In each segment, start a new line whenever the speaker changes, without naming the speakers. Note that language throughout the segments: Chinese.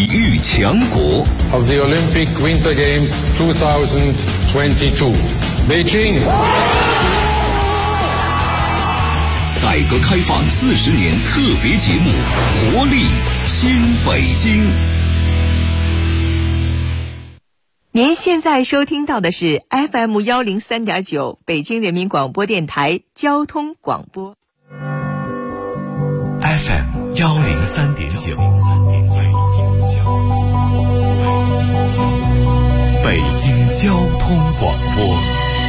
育强国
of the Olympic Winter Games 2022, Beijing.
改革开放40年特别节目《活力新北京》。
您现在收听到的是 FM 103.9北京人民广播电台交通广播。
FM 103.9，北京交通广播，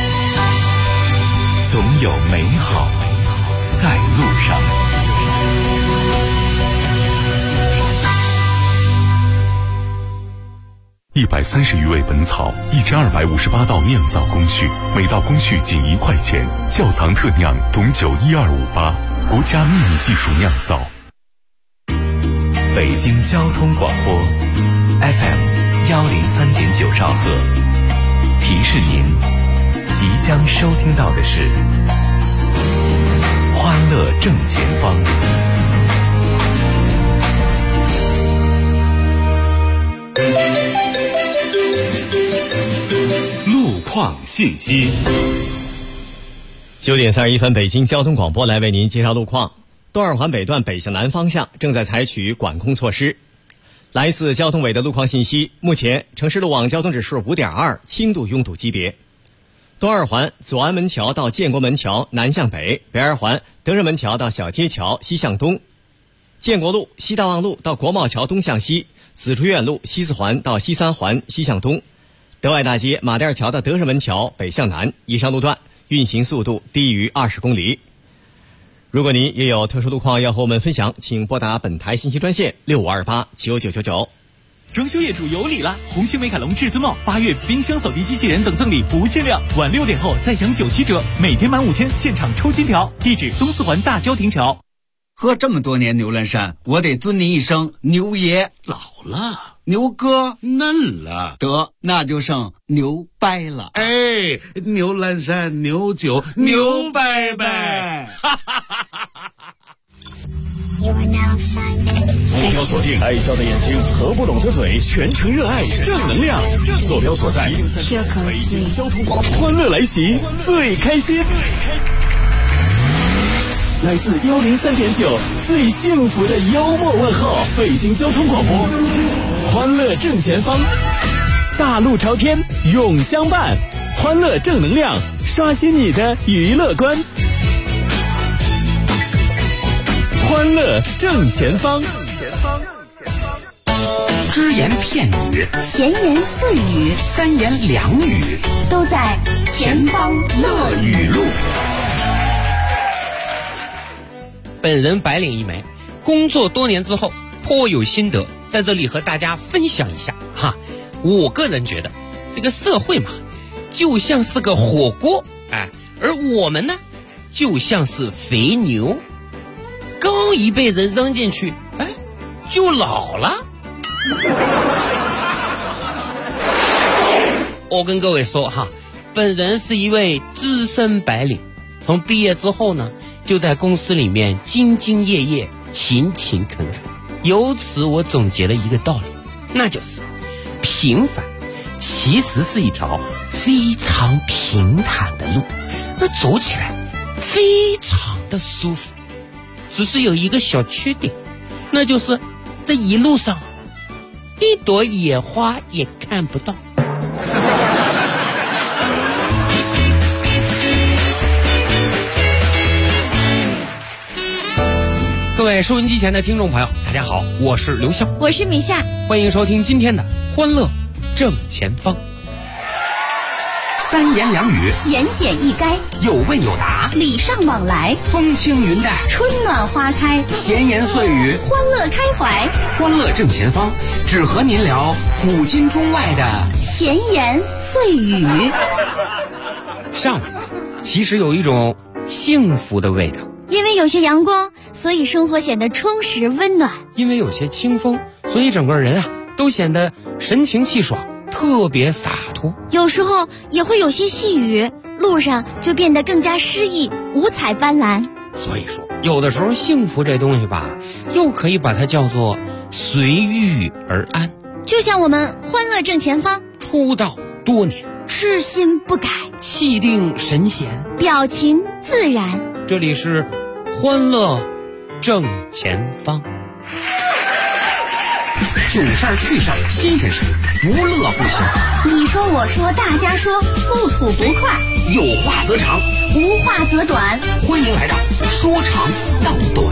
总有美好在路上。130余味本草，1258道酿造工序，每道工序仅1块钱，窖藏特酿董酒12588，国家秘密技术酿造。北京交通广播 FM 103.9兆赫，提示您即将收听到的是欢乐正前方。路况信息。
9点31分，北京交通广播来为您介绍路况。东二环北段北向南方向正在采取管控措施。来自交通委的路况信息，目前城市路网交通指数 5.2， 轻度拥堵级别。东二环左安门桥到建国门桥南向北，北二环德胜门桥到小街桥西向东，建国路西大望路到国贸桥东向西，紫竹院路西四环到西三环西向东，德外大街马甸桥到德胜门桥北向南，以上路段运行速度低于20公里。如果您也有特殊路况要和我们分享，请拨打本台信息专线65289999。
装修业主有礼了！红星美凯龙至尊帽8月冰箱扫地机器人等赠礼不限量，晚6点后再享97折，每天满5000现场抽金条。地址东四环大郊亭桥。
喝这么多年牛栏山，我得尊您一声牛爷。
老了，
牛哥
嫩了，
得那就剩牛掰了。
哎，牛栏山牛酒牛掰掰，哈哈哈哈哈！
坐标锁定爱笑的眼睛和不懂的嘴，全程热爱正能量。坐标所在北京交通广播，欢乐来袭，最开心。来自103.9最幸福的幽默问候，北京交通广播，欢乐正前方，大路朝天永相伴，欢乐正能量，刷新你的娱乐观。欢乐正前方，
只言片语，
闲言碎语，
三言两语，
都在前方乐语录。
本人白领一枚，工作多年之后颇有心得，在这里和大家分享一下哈。我个人觉得，这个社会嘛，就像是个火锅，而我们呢，就像是肥牛，刚一被人扔进去，就老了。我跟各位说哈，本人是一位资深白领，从毕业之后呢，就在公司里面兢兢业业，勤勤恳恳。由此我总结了一个道理，那就是平凡其实是一条非常平坦的路，那走起来非常的舒服。只是有一个小缺点，那就是这一路上一朵野花也看不到。各位收音机前的听众朋友，大家好，我是刘潇，
我是米夏，
欢迎收听今天的欢乐正前方。三言两语，
言简意赅，
有问有答，
礼尚往来，
风轻云淡，
春暖花开，
闲言碎语，
欢乐开怀。
欢乐正前方，只和您聊古今中外的
闲言碎语。
上午其实有一种幸福的味道，
因为有些阳光，所以生活显得充实温暖；
因为有些清风，所以整个人都显得神清气爽，特别洒脱。
有时候也会有些细雨，路上就变得更加诗意，五彩斑斓。
所以说有的时候幸福这东西吧，又可以把它叫做随遇而安。
就像我们欢乐正前方，
出道多年，
痴心不改，
气定神闲，
表情自然。
这里是欢乐正前方。
囧事儿趣事儿新鲜事儿，不乐不行。
你说我说大家说，不吐不快，
有话则长，
无话则短。
欢迎来到说长道短。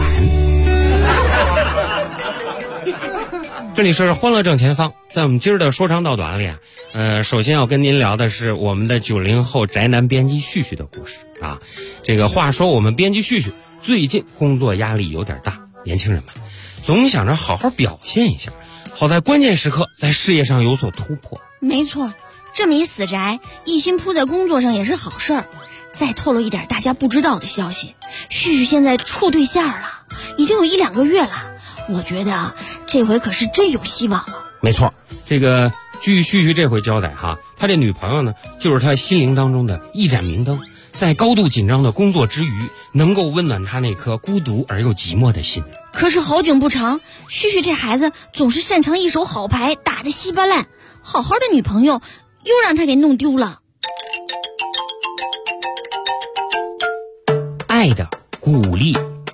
这里是欢乐正前方，在我们今儿的说长道短里啊，首先要跟您聊的是我们的90后宅男编辑旭旭的故事啊。这个话说我们编辑旭旭最近工作压力有点大，年轻人们总想着好好表现一下，好在关键时刻在事业上有所突破。
没错，这么一死宅，一心扑在工作上也是好事儿。再透露一点大家不知道的消息，旭旭现在处对象了，已经有1-2个月了。我觉得这回可是真有希望了。
没错，这个据旭旭这回交代哈，他这女朋友呢，就是他心灵当中的一盏明灯，在高度紧张的工作之余，能够温暖他那颗孤独而又寂寞的心。
可是好景不长，旭旭这孩子总是擅长一手好牌，打得稀巴烂，好好的女朋友又让他给弄丢了。
爱的鼓励。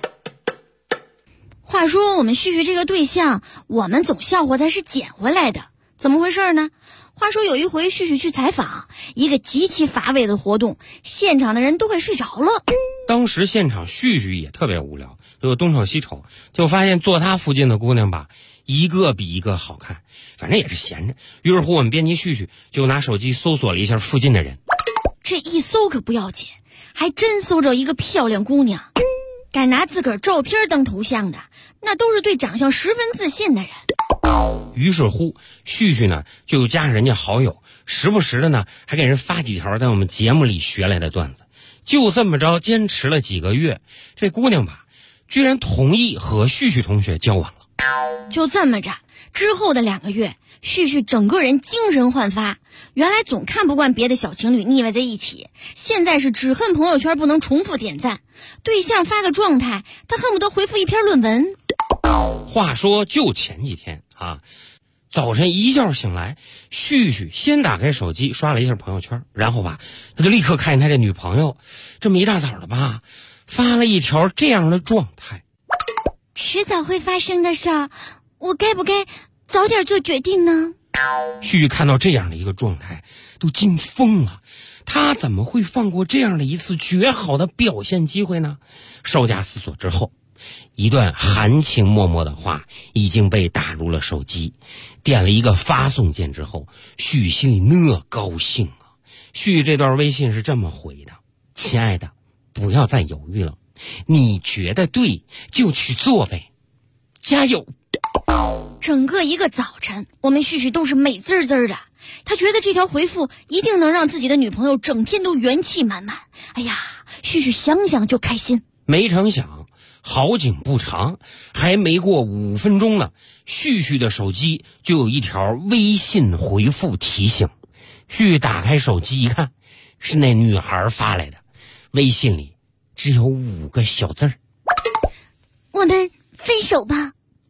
话说我们旭旭这个对象，我们总笑话他是捡回来的，怎么回事呢？话说有一回旭旭去采访，一个极其乏味的活动，现场的人都快睡着了。
当时现场旭旭也特别无聊，就东瞅西瞅，就发现坐他附近的姑娘吧，一个比一个好看，反正也是闲着。于是乎我们编辑旭旭就拿手机搜索了一下附近的人，
这一搜可不要紧，还真搜着一个漂亮姑娘。敢拿自个儿照片当头像的，那都是对长相十分自信的人。
于是乎旭旭呢就加人家好友，时不时的呢还给人发几条在我们节目里学来的段子。就这么着坚持了几个月，这姑娘吧居然同意和旭旭同学交往了。
就这么着，之后的2个月，旭旭整个人精神焕发，原来总看不惯别的小情侣腻歪在一起，现在是只恨朋友圈不能重复点赞，对象发个状态他恨不得回复一篇论文。
话说就前几天啊，早晨一觉醒来，旭旭先打开手机刷了一下朋友圈，然后吧他就立刻看见他这女朋友这么一大早的吧发了一条这样的状态：
迟早会发生的事儿，我该不该早点做决定呢？
旭旭看到这样的一个状态都惊疯了，他怎么会放过这样的一次绝好的表现机会呢？稍加思索之后，一段含情脉脉的话已经被打入了手机，点了一个发送键之后，旭旭心里那高兴啊！旭旭这段微信是这么回的：亲爱的，不要再犹豫了，你觉得对就去做呗，加油！
整个一个早晨，我们旭旭都是美滋滋的。他觉得这条回复一定能让自己的女朋友整天都元气满满。哎呀，旭旭想想就开心。
没成想，好景不长，还没过5分钟呢，旭旭的手机就有一条微信回复提醒。旭旭打开手机一看，是那女孩发来的，微信里只有5个小字儿：
我们分手吧。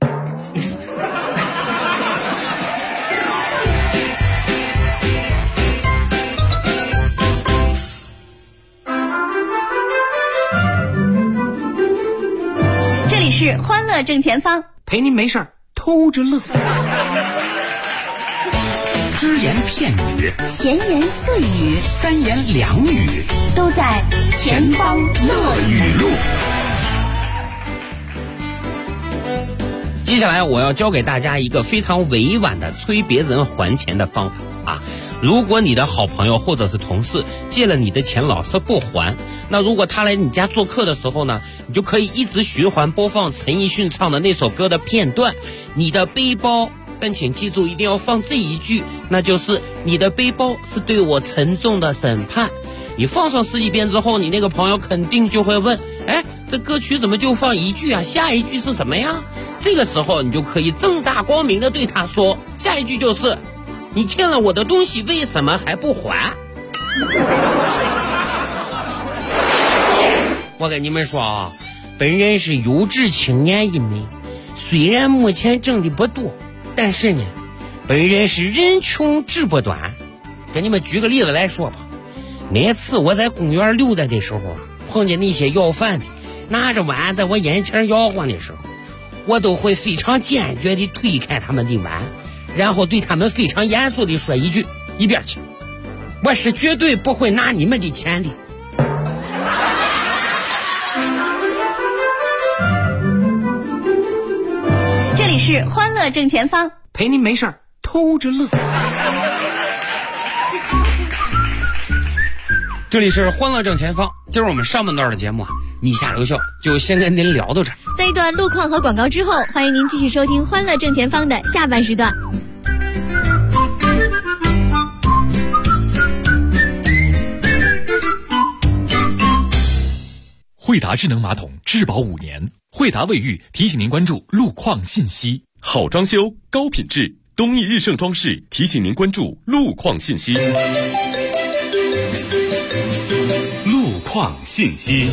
这里是欢乐正前方，
陪您没事儿偷着乐。只言片语，
闲言碎语，
三言两语，
都在前方乐语录。
接下来我要教给大家一个非常委婉的催别人还钱的方法啊！如果你的好朋友或者是同事借了你的钱老是不还，那如果他来你家做客的时候呢，你就可以一直循环播放陈奕迅唱的那首歌的片段：你的背包，但请记住一定要放这一句，那就是你的背包是对我沉重的审判。你放上10几遍之后，你那个朋友肯定就会问：哎，这歌曲怎么就放一句啊？下一句是什么呀？这个时候你就可以正大光明的对他说，下一句就是：你欠了我的东西为什么还不还？我跟你们说啊， 本人是优质青年一枚，虽然目前挣的不多，但是呢，本人是人穷志不短。给你们举个例子来说吧，每次我在公园溜达的时候啊，碰见那些要饭的拿着碗在我眼前摇晃的时候，我都会非常坚决地推开他们的碗，然后对他们非常严肃地说一句：一边去，我是绝对不会拿你们的钱的。
这里是欢乐正前方，
陪您没事偷着乐。这里是欢乐正前方，今儿我们上半段的节目啊，米下留校就先跟您聊到这儿。
在一段路况和广告之后，欢迎您继续收听欢乐正前方的下半时段。
惠达智能马桶质保5年，惠达卫浴提醒您关注路况信息。
好装修高品质，东益日盛装饰提醒您关注路况信息。路况信息。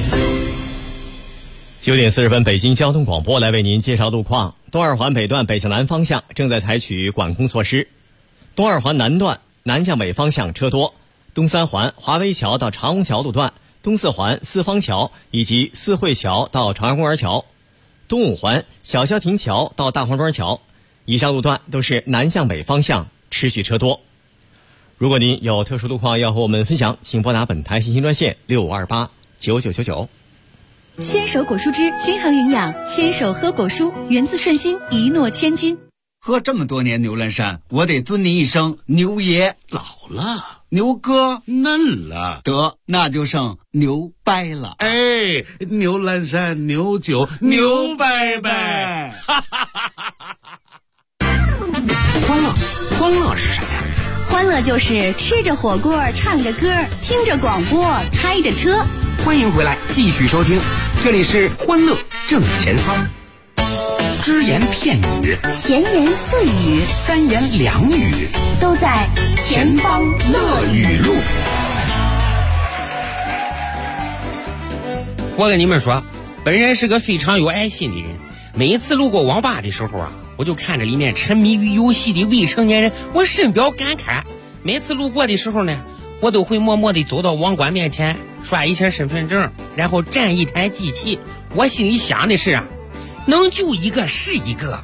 9点40分，北京交通广播来为您介绍路况。东二环北段北向南方向正在采取管控措施，东二环南段南向北方向车多，东三环华威桥到长虹桥路段，东四环四方桥以及四惠桥到朝阳公园桥，东五环小消亭桥到大黄庄桥，以上路段都是南向北方向持续车多。如果您有特殊路况要和我们分享，请拨打本台信息专线65289999。
牵手果蔬汁均衡营养，牵手喝果蔬，源自顺心，一诺千金。
喝这么多年牛栏山，我得尊您一声牛爷。
老了，
牛哥
嫩了，
得那就剩牛掰了。
哎，牛栏山牛酒牛掰掰。
欢乐是啥呀？
欢乐就是吃着火锅，唱着歌，听着广播，开着车。
欢迎回来，继续收听，这里是欢乐正前方。只言片语，
闲言碎语，
三言两语，
都在前方乐语录。
我跟你们说，本人是个非常有爱心的人。每一次路过网吧的时候啊，我就看着里面沉迷于游戏的未成年人，我深表感慨。每次路过的时候呢，我都会默默地走到网管面前，刷一下身份证，然后占一台机器。我心里想的是啊，能救一个是一个。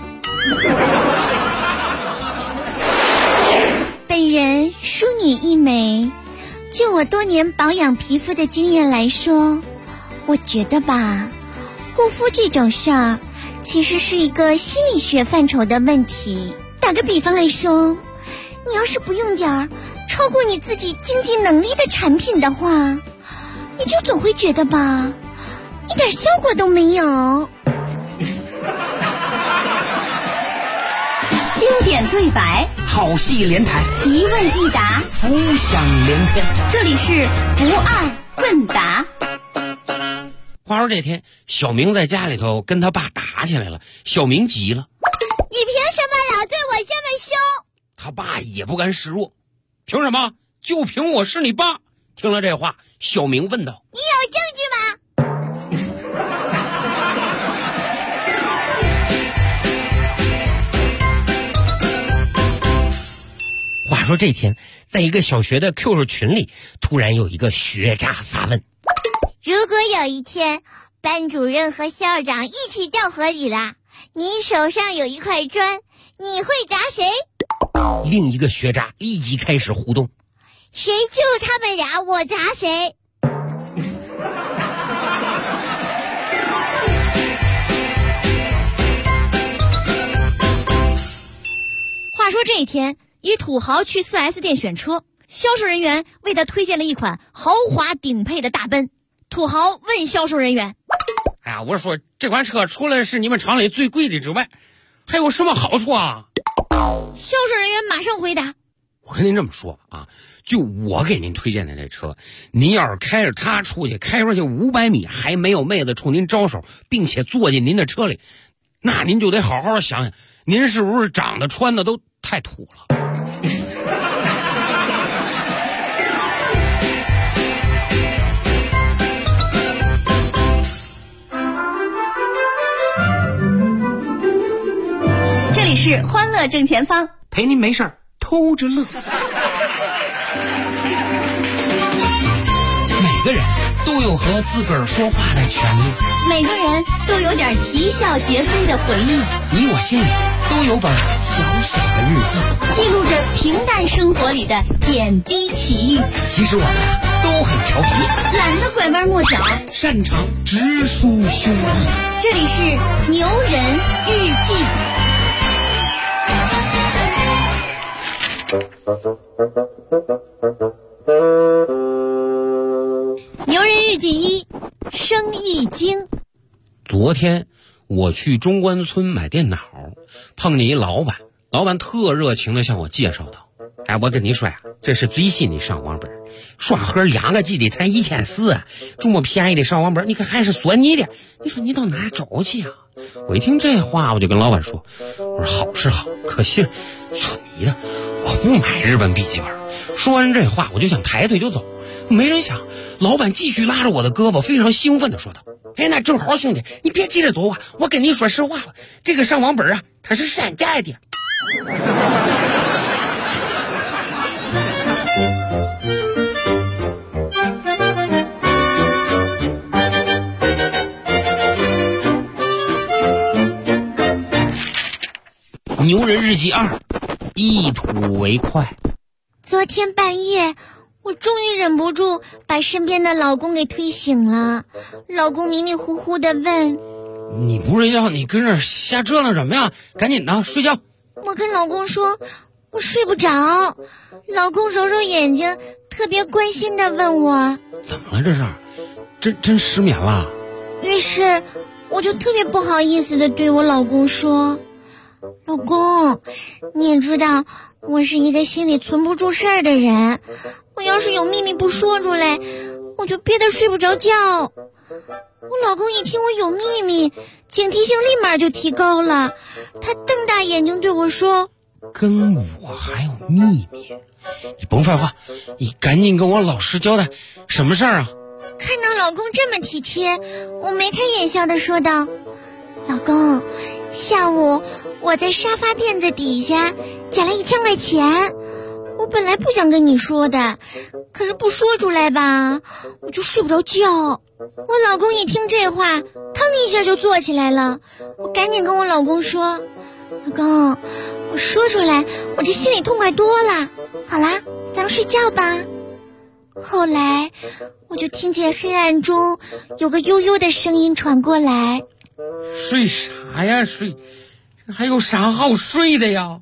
本人淑女一枚，就我多年保养皮肤的经验来说，我觉得吧，护肤这种事儿其实是一个心理学范畴的问题。打个比方来说，你要是不用点儿超过你自己经济能力的产品的话，你就总会觉得吧，一点效果都没有。
经典对白，
好戏连台，
一问一答，
浮想联翩。
这里是不二问答。
话说这天，小明在家里头跟他爸打起来了，小明急了：
你凭什么老对我这么凶？
他爸也不甘示弱：凭什么？就凭我是你爸。听了这话，小明问道：
你有证据吗？
话说这天，在一个小学的 QQ 群里，突然有一个学渣发问：
如果有一天班主任和校长一起掉河里了，你手上有一块砖，你会砸谁？
另一个学渣立即开始互动：
谁救他们俩，我砸谁。
话说这一天，一土豪去 4S 店选车，销售人员为他推荐了一款豪华顶配的大奔。土豪问销售人员：
哎呀，我说这款车除了是你们厂里最贵的之外，还有什么好处啊？
销售人员马上回答：
我跟您这么说啊，就我给您推荐的这车，您要是开着它出去，开出去500米还没有妹子冲您招手，并且坐进您的车里，那您就得好好想想，您是不是长得穿的都太土了。
是欢乐正前方，
陪您没事儿偷着乐。每个人都有和自个儿说话的权利，
每个人都有点啼笑皆非的回忆。
你我心里都有本小小的日记，
记录着平淡生活里的点滴奇遇。
其实我们都很调皮，
懒得拐弯抹角，
擅长直抒胸臆。
这里是牛人日记。牛人日记1，生意经。
昨天我去中关村买电脑，碰见一老板，老板特热情的向我介绍道：“哎，我跟你说呀，这是最新的上网本，刷盒2个 G 的才1400，这么便宜的上网本，你看还是索尼的，你说你到哪儿找去啊？”我一听这话，我就跟老板说：“我说好是好，可惜索尼的，我不买日本笔记本。”说完这话，我就想抬腿就走，没人想，老板继续拉着我的胳膊，非常兴奋地说道：“哎，那正好，兄弟，你别急着走啊！我跟你说实话，这个上网本啊，它是山寨的。”牛人日记2，一吐为快。
昨天半夜，我终于忍不住把身边的老公给推醒了。老公迷迷糊糊地问：“
你不睡觉，你跟这瞎折腾什么呀？赶紧的睡觉。”
我跟老公说：“我睡不着。”老公揉揉眼睛，特别关心地问我：“
怎么了这是？真失眠了？”
于是我就特别不好意思地对我老公说：“老公，你也知道我是一个心里存不住事儿的人，我要是有秘密不说出来，我就憋得睡不着觉。”我老公一听我有秘密，警惕性立马就提高了，他瞪大眼睛对我说：“
跟我还有秘密？你甭废话，你赶紧跟我老实交代，什么事儿啊？”
看到老公这么体贴，我眉开眼笑地说道：“老公，下午我在沙发垫子底下捡了1000块钱，我本来不想跟你说的，可是不说出来吧，我就睡不着觉。”我老公一听这话，腾一下就坐起来了。我赶紧跟我老公说：“老公，我说出来，我这心里痛快多了。好啦，咱们睡觉吧。”后来我就听见黑暗中有个悠悠的声音传过来：“
睡啥呀？睡，还有啥好睡的呀？”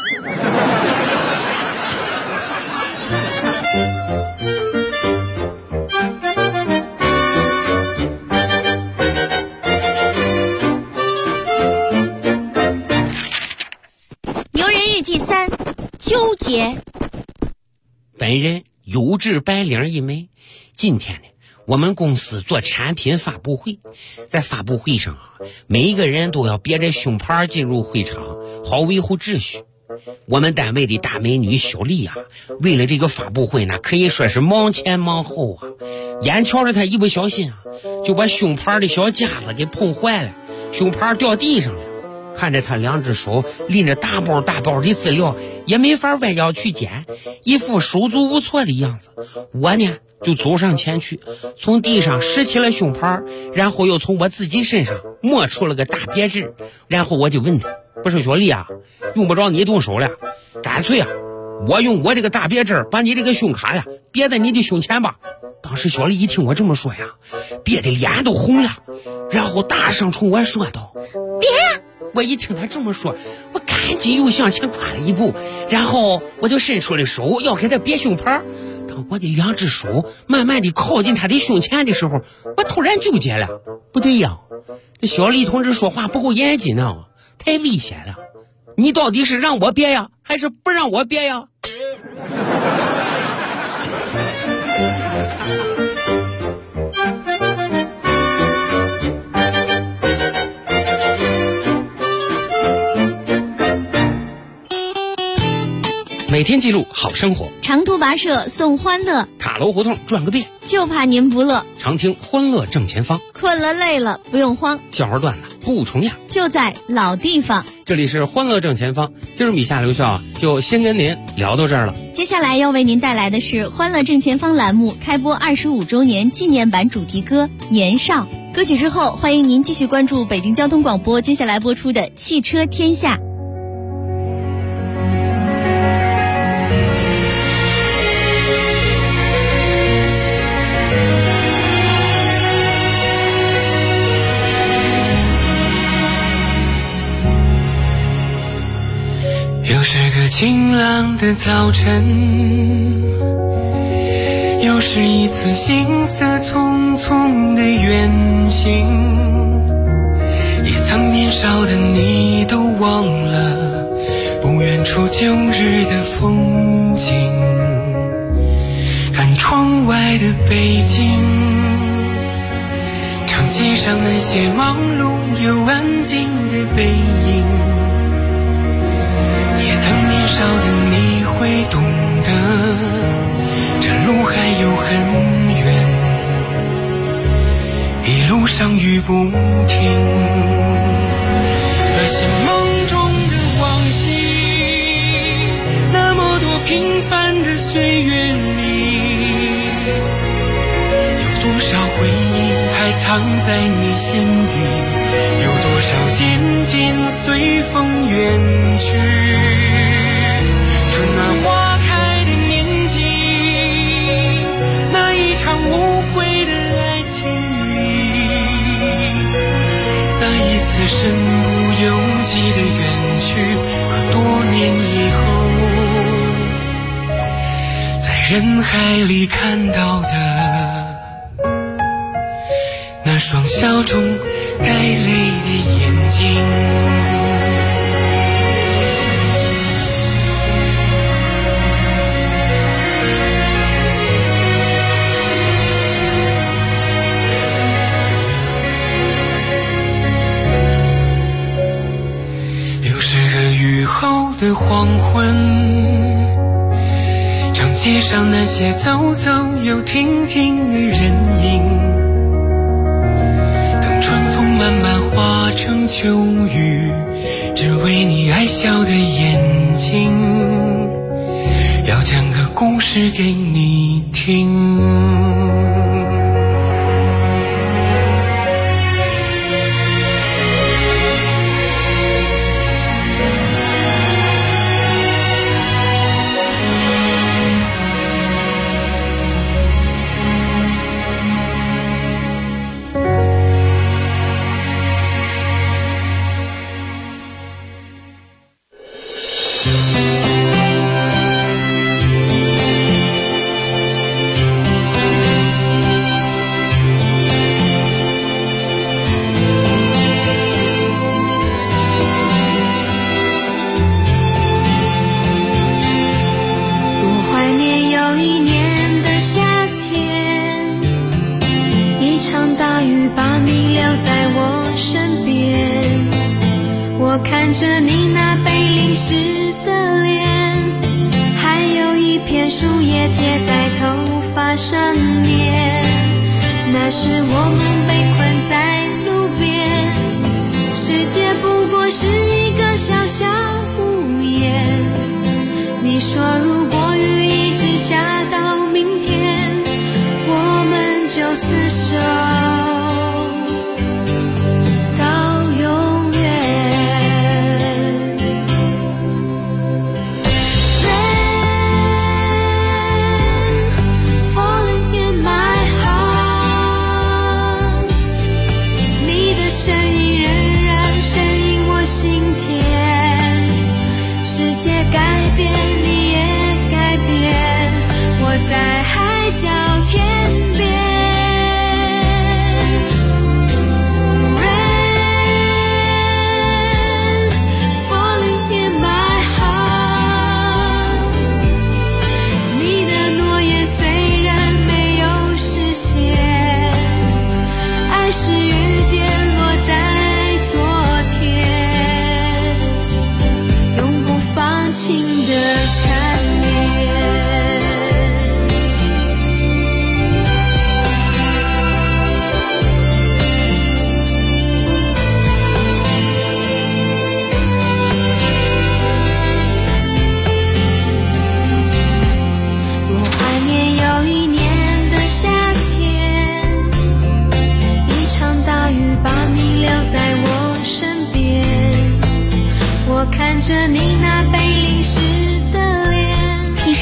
牛人日记3，纠结。
本人有志白领一枚。今天呢，我们公司做产品发布会，在发布会上啊，每一个人都要别着胸牌进入会场，好维护秩序。我们单位的大美女小丽啊，为了这个发布会呢，可以说是忙前忙后啊。眼瞧着她一不小心啊，就把胸牌的小架子给碰坏了，胸牌掉地上了。看着她2只手拎着大包大包的资料，也没法弯腰去捡，一副手足无措的样子。我呢就走上前去，从地上拾起了胸牌，然后又从我自己身上摸出了个大别致，然后我就问他：“不是小丽啊，用不着你动手了，干脆啊，我用我这个大别致把你这个胸卡呀别在你的胸前吧。”当时小丽一听我这么说呀，憋得脸都红了，然后大声冲我说道：“
别呀！”
我一听他这么说，我赶紧又向前跨了一步，然后我就伸出了手要给他别胸牌。当我的2只手慢慢的靠近他的胸前的时候，我突然纠结了，不对呀，这小丽同志说话不够严谨呢，太危险了。你到底是让我别呀，还是不让我别呀？每天记录好生活，
长途跋涉送欢乐，
塔楼胡同转个遍，
就怕您不乐。
常听欢乐正前方，
困了累了不用慌，
笑话段子不重样，
就在老地方。
这里是欢乐正前方，今儿米夏刘笑就先跟您聊到这儿了。
接下来要为您带来的是欢乐正前方栏目开播25周年纪念版主题歌《年少》。歌曲之后，欢迎您继续关注北京交通广播接下来播出的汽车天下。
又是个晴朗的早晨，又是一次行色匆匆的远行，也曾年少的你都忘了不远处旧日的风景，看窗外的北京，长街上那些忙碌又安静的背影，也曾年少的你会懂得，这路还有很远，一路上雨不停。那些梦中的往昔，那么多平凡的岁月里，有多少回忆还藏在你心底，有多少渐渐随风远去。春暖花开的年纪，那一场无悔的爱情里，那一次身不由己的远去，和多年以后在人海里看到的那双笑中带泪的眼睛。雨后的黄昏，长街上那些走走又停停的人影，等春风慢慢化成秋雨，只为你爱笑的眼睛，要讲个故事给你听。
看着你那被淋湿的脸，还有一片树叶贴在头发上面，那时我们被困在路边，世界不过是一个小小屋檐。你说如果雨一直下到明天，我们就厮守在海角天边。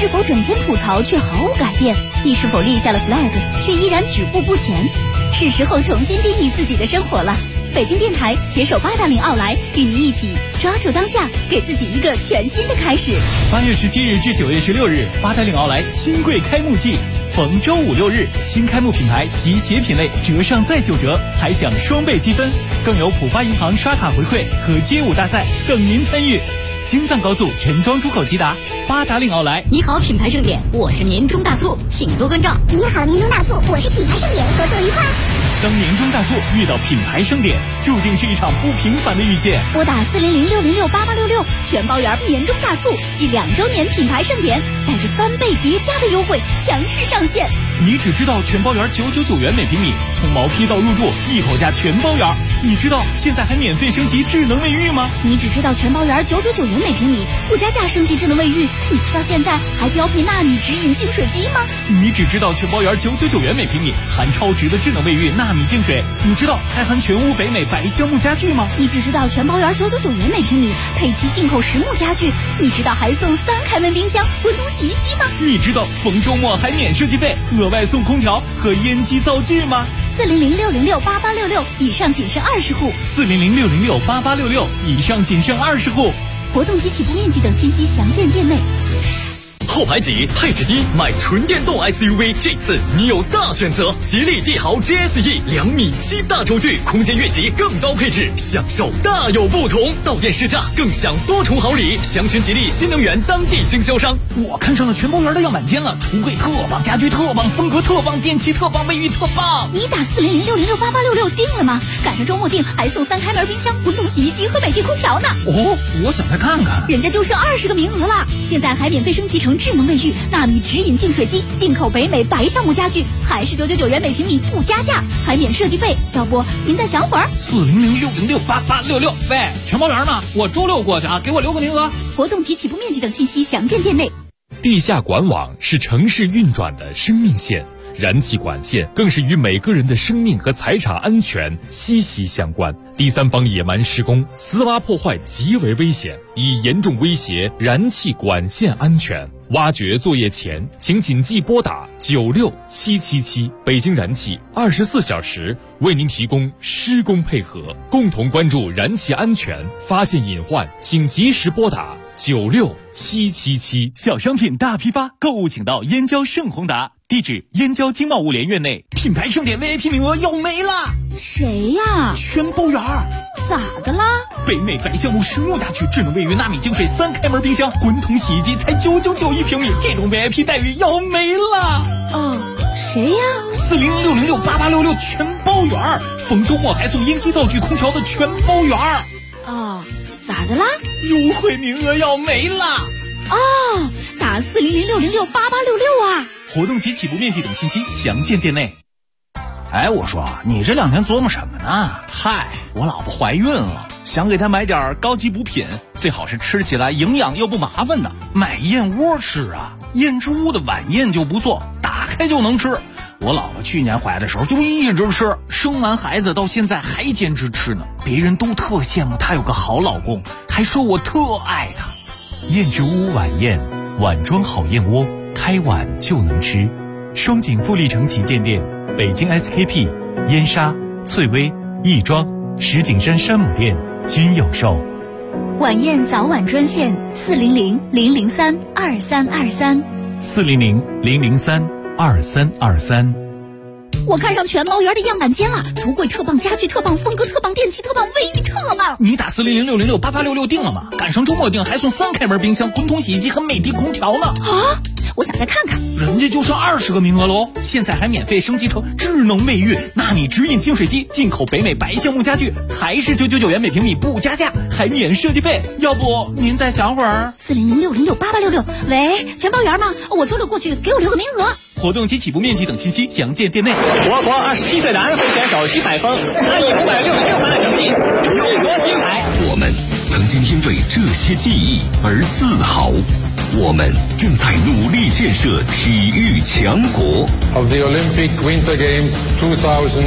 否整天吐槽却毫无改变？你是否立下了 flag 却依然止步不前？是时候重新定义自己的生活了。北京电台携手八达岭奥莱，与您一起抓住当下，给自己一个全新的开始。
8月17日至9月16日，八达岭奥莱新贵开幕季，逢周5、6日，新开幕品牌及鞋品类折上再9折，还享双倍积分，更有浦发银行刷卡回馈和街舞大赛等您参与。京藏高速陈庄出口吉达，八达岭奥莱。
你好，品牌盛典，我是年终大促，请多关照。
你好，年终大促，我是品牌盛典，合作愉快。
当年终大促遇到品牌盛典，注定是一场不平凡的遇见。
拨打400-606-8866，全包圆年终大促暨2周年品牌盛典，带着翻倍叠加的优惠强势上线。
你只知道全包圆999元每平米，从毛坯到入住一口价全包圆。你知道现在还免费升级智能卫浴吗？
你只知道全包圆999元每平米，不加价升级智能卫浴。你知道现在还标配纳米直饮净水机吗？
你只知道全包圆999元每平米，含超值的智能卫浴纳米净水。你知道还含全屋北美白橡木家具吗？
你只知道全包圆999元每平米，配齐进口实木家具。你知道还送3开门冰箱、滚筒洗衣机吗？
你知道逢周末还免设计费，额外送空调和烟机灶具吗
？400-606-8866，以上仅剩20户。
400-606-8866，以上仅剩20户。
活动及起步面积等信息详见店内。
后排挤，配置低，买纯电动 SUV， 这次你有大选择。吉利帝豪 GSE 2.7米大轴距，空间越级，更高配置，享受大有不同。到店试驾，更享多重好礼。详询吉利新能源当地经销商。
我看上了全包圆的样板间了，橱柜特棒，家具特棒，风格特棒，电器特棒，卫浴特棒。
你打400-606-8866定了吗？赶上周末定，还送3开门冰箱、滚筒洗衣机和美的空调呢。
哦，我想再看看。
人家就剩20个名额了，现在还免费升级成智能卫浴、纳米直饮净水机，进口北美白橡木家具，还是999元每平米不加价，还免设计费。要不您再想会儿
？400-606-8866。喂，全包圆吗？我周6过去啊，给我留个名额。
活动及起步面积等信息详见店内。
地下管网是城市运转的生命线，燃气管线更是与每个人的生命和财产安全息息相关。第三方野蛮施工、私挖破坏极为危险，已严重威胁燃气管线安全。挖掘作业前，请谨记拨打96777，北京燃气24小时为您提供施工配合，共同关注燃气安全，发现隐患请及时拨打96777。
小商品大批发，购物请到燕郊盛宏达，地址燕郊经贸物联院内。品牌盛典 VIP 名额要没了。
谁呀？
全包圆。
咋的啦？
北美白橡木实木家具、智能卫浴、纳米净水、3开门冰箱、滚筒洗衣机才999一平米，这种 VIP 待遇要没了。
哦，谁呀
？400-606-8866全包圆，逢周末还送烟机灶具、空调的全包圆。
哦，咋的啦？
优惠名额要没了。
哦，打400-606-8866啊！
活动及起步面积等信息详见店内。
哎，我说你这2天琢磨什么呢？
嗨，我老婆怀孕了，想给她买点高级补品，最好是吃起来营养又不麻烦的。买燕窝吃啊，燕之屋的晚宴就不错，打开就能吃。我老婆去年怀的时候就一直吃，生完孩子到现在还坚持吃呢。别人都特羡慕她有个好老公，还说我特爱她。燕之屋晚宴，碗装好燕窝，开碗就能吃。双井富力城旗舰店，北京 SKP、燕莎、翠微、亦庄、石景山山姆店均有售。
晚宴早晚专线400-003-2323。
400-003-2323。
我看上全包圆的样板间了，橱柜特棒，家具特棒，风格特棒，电器特棒，卫浴特棒。
你打400-606-8866定了吗？赶上周末定还送3开门冰箱、滚筒洗衣机和美的空调呢。
啊！我想再看看。
人家就剩20个名额喽，现在还免费升级成智能卫浴、纳米直饮净水机，进口北美白橡木家具，还是999元每平米不加价，还免设计费。要不您再想会儿
？400-606-8866。喂，全包圆吗？我周6过去，给我留个名额。
活动及起步面积等信息详见店内。
我国27岁的安徽选手徐百峰，他以566分的成绩勇夺金牌。
我们曾经因为这些记忆而自豪，我们正在努力建设体育强国。
Of the Olympic Winter Games 2000